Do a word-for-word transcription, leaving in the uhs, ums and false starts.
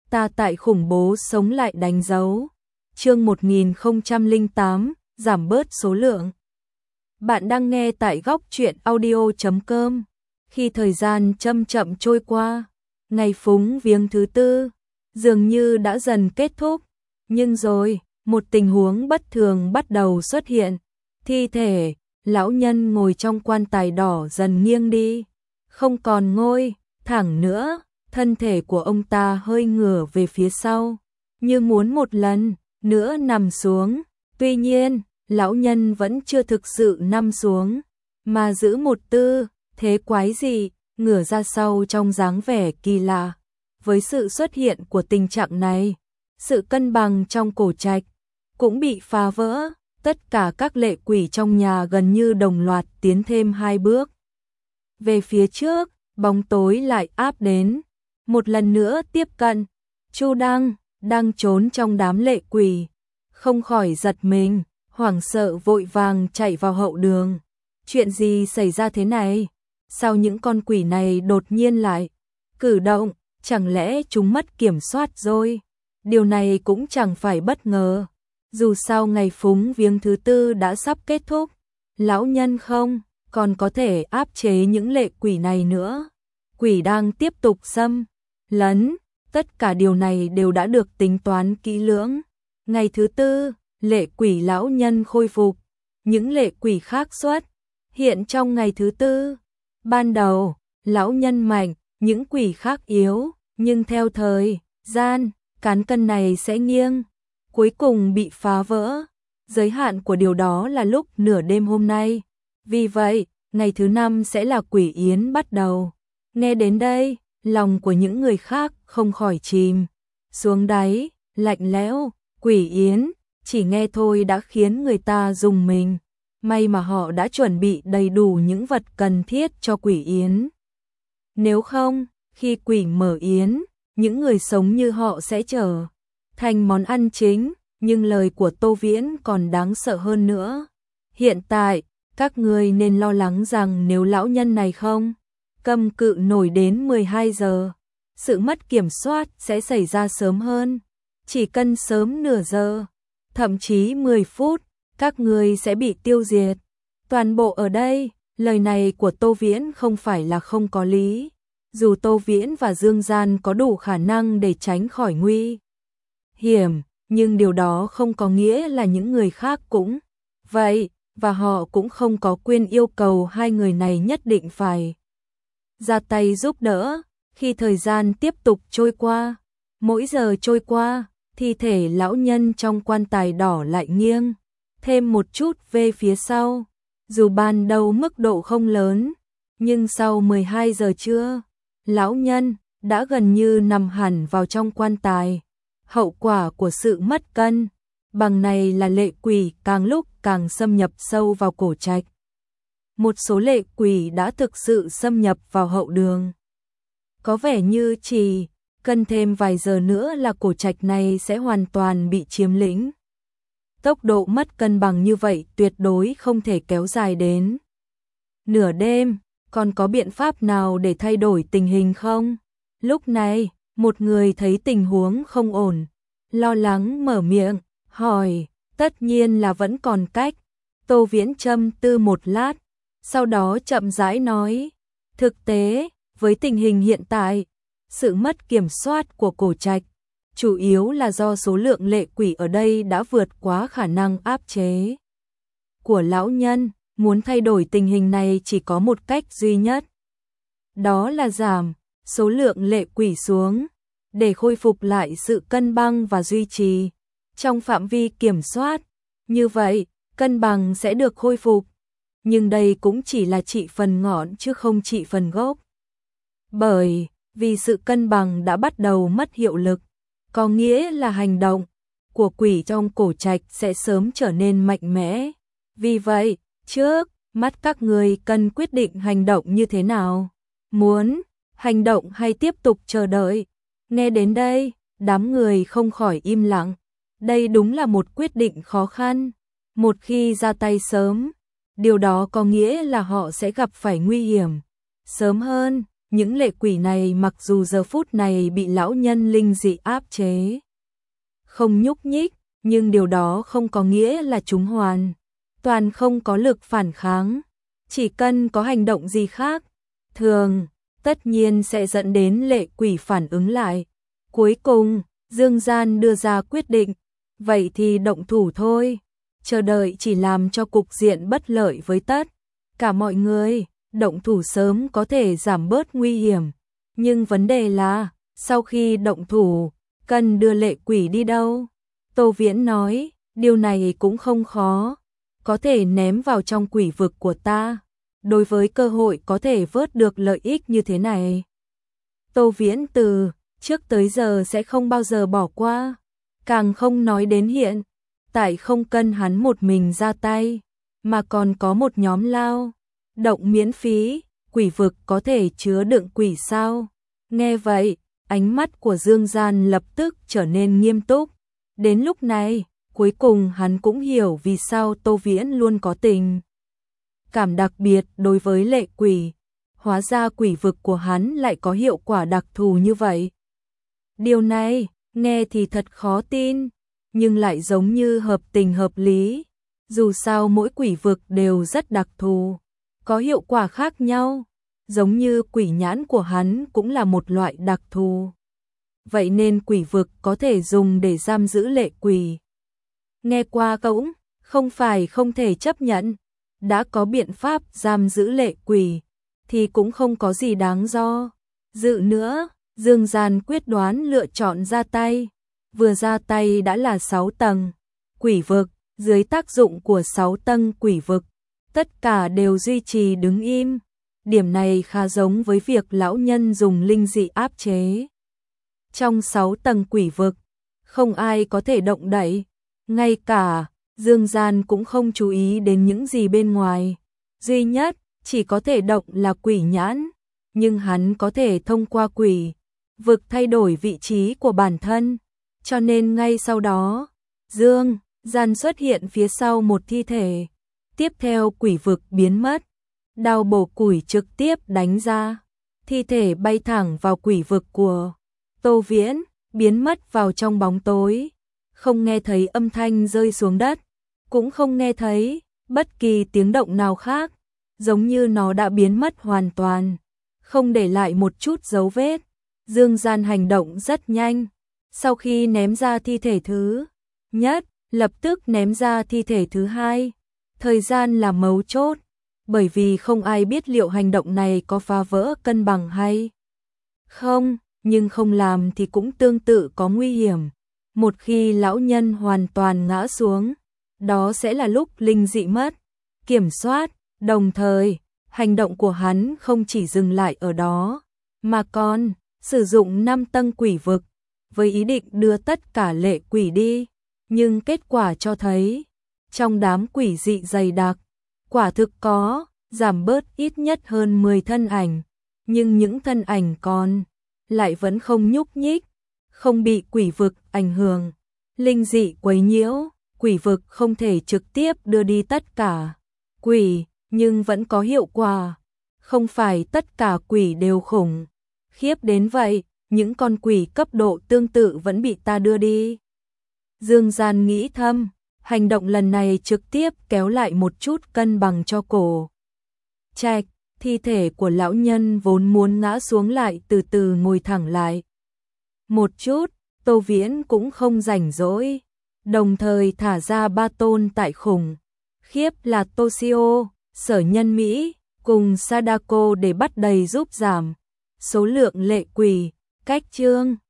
ta tại khủng bố sống lại đánh dấu. Chương một nghìn không trăm lẻ tám, giảm bớt số lượng. Bạn đang nghe tại góc truyện audio chấm com. Khi thời gian chậm chậm trôi qua, ngày phúng viếng thứ tư dường như đã dần kết thúc, nhưng rồi, một tình huống bất thường bắt đầu xuất hiện. Thi thể lão nhân ngồi trong quan tài đỏ dần nghiêng đi, không còn ngồi thẳng nữa, thân thể của ông ta hơi ngửa về phía sau, như muốn một lần nữa nằm xuống. Tuy nhiên, lão nhân vẫn chưa thực sự nằm xuống, mà giữ một tư thế quái dị, ngửa ra sau trong dáng vẻ kỳ lạ. Với sự xuất hiện của tình trạng này, sự cân bằng trong cổ trạch cũng bị phá vỡ, tất cả các lệ quỷ trong nhà gần như đồng loạt tiến thêm hai bước về phía trước, bóng tối lại áp đến, một lần nữa tiếp cận. Chu Đăng đang trốn trong đám lệ quỷ, không khỏi giật mình, hoảng sợ vội vàng chạy vào hậu đường. Chuyện gì xảy ra thế này? Sao những con quỷ này đột nhiên lại cử động? Chẳng lẽ chúng mất kiểm soát rồi? Điều này cũng chẳng phải bất ngờ. Dù sao ngày phúng viếng thứ tư đã sắp kết thúc, lão nhân không còn có thể áp chế những lệ quỷ này nữa. Quỷ đang tiếp tục xâm lấn, tất cả điều này đều đã được tính toán kỹ lưỡng. Ngày thứ tư, lệ quỷ lão nhân khôi phục, những lệ quỷ khác xuất hiện trong ngày thứ tư. Ban đầu, lão nhân mạnh, những quỷ khác yếu, nhưng theo thời gian, cán cân này sẽ nghiêng, cuối cùng bị phá vỡ. Giới hạn của điều đó là lúc nửa đêm hôm nay. Vì vậy, ngày thứ năm sẽ là quỷ yến bắt đầu. Nghe đến đây, lòng của những người khác không khỏi chìm xuống đáy, lạnh lẽo. Quỷ yến, chỉ nghe thôi đã khiến người ta rùng mình. May mà họ đã chuẩn bị đầy đủ những vật cần thiết cho quỷ yến. Nếu không, khi quỷ mở yến, những người sống như họ sẽ trở thành món ăn chính. Nhưng lời của Tô Viễn còn đáng sợ hơn nữa. Hiện tại, các người nên lo lắng rằng nếu lão nhân này không cầm cự nổi đến mười hai giờ, sự mất kiểm soát sẽ xảy ra sớm hơn. Chỉ cần sớm nửa giờ, thậm chí mười phút, các người sẽ bị tiêu diệt. Toàn bộ ở đây, lời này của Tô Viễn không phải là không có lý. Dù Tô Viễn và Dương Gian có đủ khả năng để tránh khỏi nguy hiểm, nhưng điều đó không có nghĩa là những người khác cũng vậy, và họ cũng không có quyền yêu cầu hai người này nhất định phải ra tay giúp đỡ. Khi thời gian tiếp tục trôi qua, mỗi giờ trôi qua, thi thể lão nhân trong quan tài đỏ lại nghiêng thêm một chút về phía sau. Dù ban đầu mức độ không lớn, nhưng sau mười hai giờ trưa, lão nhân đã gần như nằm hẳn vào trong quan tài. Hậu quả của sự mất cân bằng này là lệ quỷ càng lúc càng xâm nhập sâu vào cổ trạch. Một số lệ quỷ đã thực sự xâm nhập vào hậu đường. Có vẻ như chỉ cần thêm vài giờ nữa là cổ trạch này sẽ hoàn toàn bị chiếm lĩnh. Tốc độ mất cân bằng như vậy tuyệt đối không thể kéo dài đến nửa đêm. Còn có biện pháp nào để thay đổi tình hình không? Lúc này, một người thấy tình huống không ổn, lo lắng mở miệng, hỏi. Tất nhiên là vẫn còn cách. Tô Viễn trầm tư một lát, sau đó chậm rãi nói. Thực tế, với tình hình hiện tại, sự mất kiểm soát của cổ trạch chủ yếu là do số lượng lệ quỷ ở đây đã vượt quá khả năng áp chế của lão nhân. Muốn thay đổi tình hình này chỉ có một cách duy nhất, đó là giảm số lượng lệ quỷ xuống, để khôi phục lại sự cân bằng và duy trì trong phạm vi kiểm soát. Như vậy, cân bằng sẽ được khôi phục. Nhưng đây cũng chỉ là trị phần ngọn chứ không trị phần gốc. Bởi vì sự cân bằng đã bắt đầu mất hiệu lực, có nghĩa là hành động của quỷ trong cổ trạch sẽ sớm trở nên mạnh mẽ. Vì vậy, trước mắt các người cần quyết định hành động như thế nào. Muốn hành động hay tiếp tục chờ đợi? Nghe đến đây, đám người không khỏi im lặng. Đây đúng là một quyết định khó khăn. Một khi ra tay sớm, điều đó có nghĩa là họ sẽ gặp phải nguy hiểm sớm hơn. những lệ quỷ này mặc dù giờ phút này bị lão nhân linh dị áp chế, không nhúc nhích, nhưng điều đó không có nghĩa là chúng hoàn toàn không có lực phản kháng. Chỉ cần có hành động gì khác thường, tất nhiên sẽ dẫn đến lệ quỷ phản ứng lại. Cuối cùng, Dương Gian đưa ra quyết định, vậy thì động thủ thôi, chờ đợi chỉ làm cho cục diện bất lợi với tất cả mọi người. Động thủ sớm có thể giảm bớt nguy hiểm, nhưng vấn đề là, sau khi động thủ, cần đưa lệ quỷ đi đâu? Tô Viễn nói, điều này cũng không khó, có thể ném vào trong quỷ vực của ta. Đối với cơ hội có thể vớt được lợi ích như thế này, Tô Viễn từ trước tới giờ sẽ không bao giờ bỏ qua, càng không nói đến hiện tại không cần hắn một mình ra tay, mà còn có một nhóm lao động miễn phí. Quỷ vực có thể chứa đựng quỷ sao? Nghe vậy, ánh mắt của Dương Gian lập tức trở nên nghiêm túc. Đến lúc này, cuối cùng hắn cũng hiểu vì sao Tô Viễn luôn có tình cảm đặc biệt đối với lệ quỷ. Hóa ra quỷ vực của hắn lại có hiệu quả đặc thù như vậy. Điều này, nghe thì thật khó tin, nhưng lại giống như hợp tình hợp lý. Dù sao mỗi quỷ vực đều rất đặc thù, có hiệu quả khác nhau, giống như quỷ nhãn của hắn cũng là một loại đặc thù. Vậy nên quỷ vực có thể dùng để giam giữ lệ quỷ. Nghe qua cũng không phải không thể chấp nhận, đã có biện pháp giam giữ lệ quỷ, thì cũng không có gì đáng do dự nữa. Dương Gian quyết đoán lựa chọn ra tay, vừa ra tay đã là sáu tầng quỷ vực, dưới tác dụng của sáu tầng quỷ vực, tất cả đều duy trì đứng im. Điểm này khá giống với việc lão nhân dùng linh dị áp chế. Trong sáu tầng quỷ vực, không ai có thể động đậy, ngay cả Dương Gian cũng không chú ý đến những gì bên ngoài. Duy nhất chỉ có thể động là quỷ nhãn, nhưng hắn có thể thông qua quỷ vực thay đổi vị trí của bản thân, cho nên ngay sau đó, Dương Gian xuất hiện phía sau một thi thể. Tiếp theo quỷ vực biến mất, đao bổ củi trực tiếp đánh ra, thi thể bay thẳng vào quỷ vực của Tô Viễn, biến mất vào trong bóng tối, không nghe thấy âm thanh rơi xuống đất, cũng không nghe thấy bất kỳ tiếng động nào khác, giống như nó đã biến mất hoàn toàn, không để lại một chút dấu vết. Dương Gian hành động rất nhanh, sau khi ném ra thi thể thứ nhất, lập tức ném ra thi thể thứ hai. Thời gian là mấu chốt, bởi vì không ai biết liệu hành động này có phá vỡ cân bằng hay không, nhưng không làm thì cũng tương tự có nguy hiểm. Một khi lão nhân hoàn toàn ngã xuống, đó sẽ là lúc linh dị mất kiểm soát, đồng thời, hành động của hắn không chỉ dừng lại ở đó, mà còn sử dụng năm tầng quỷ vực, với ý định đưa tất cả lệ quỷ đi, nhưng kết quả cho thấy, trong đám quỷ dị dày đặc, quả thực có giảm bớt ít nhất hơn mười thân ảnh, nhưng những thân ảnh còn lại vẫn không nhúc nhích, không bị quỷ vực ảnh hưởng. Linh dị quấy nhiễu, quỷ vực không thể trực tiếp đưa đi tất cả quỷ, nhưng vẫn có hiệu quả. Không phải tất cả quỷ đều khủng khiếp đến vậy, những con quỷ cấp độ tương tự vẫn bị ta đưa đi. Dương Gian nghĩ thầm, hành động lần này trực tiếp kéo lại một chút cân bằng cho cổ Trạch. Thi thể của lão nhân vốn muốn ngã xuống lại từ từ ngồi thẳng lại. Một chút, Tô Viễn cũng không rảnh rỗi, đồng thời thả ra ba tôn tại khủng khiếp là Toshio, Sở Nhân Mỹ, cùng Sadako để bắt đầy giúp giảm số lượng lệ quỷ. Cách chương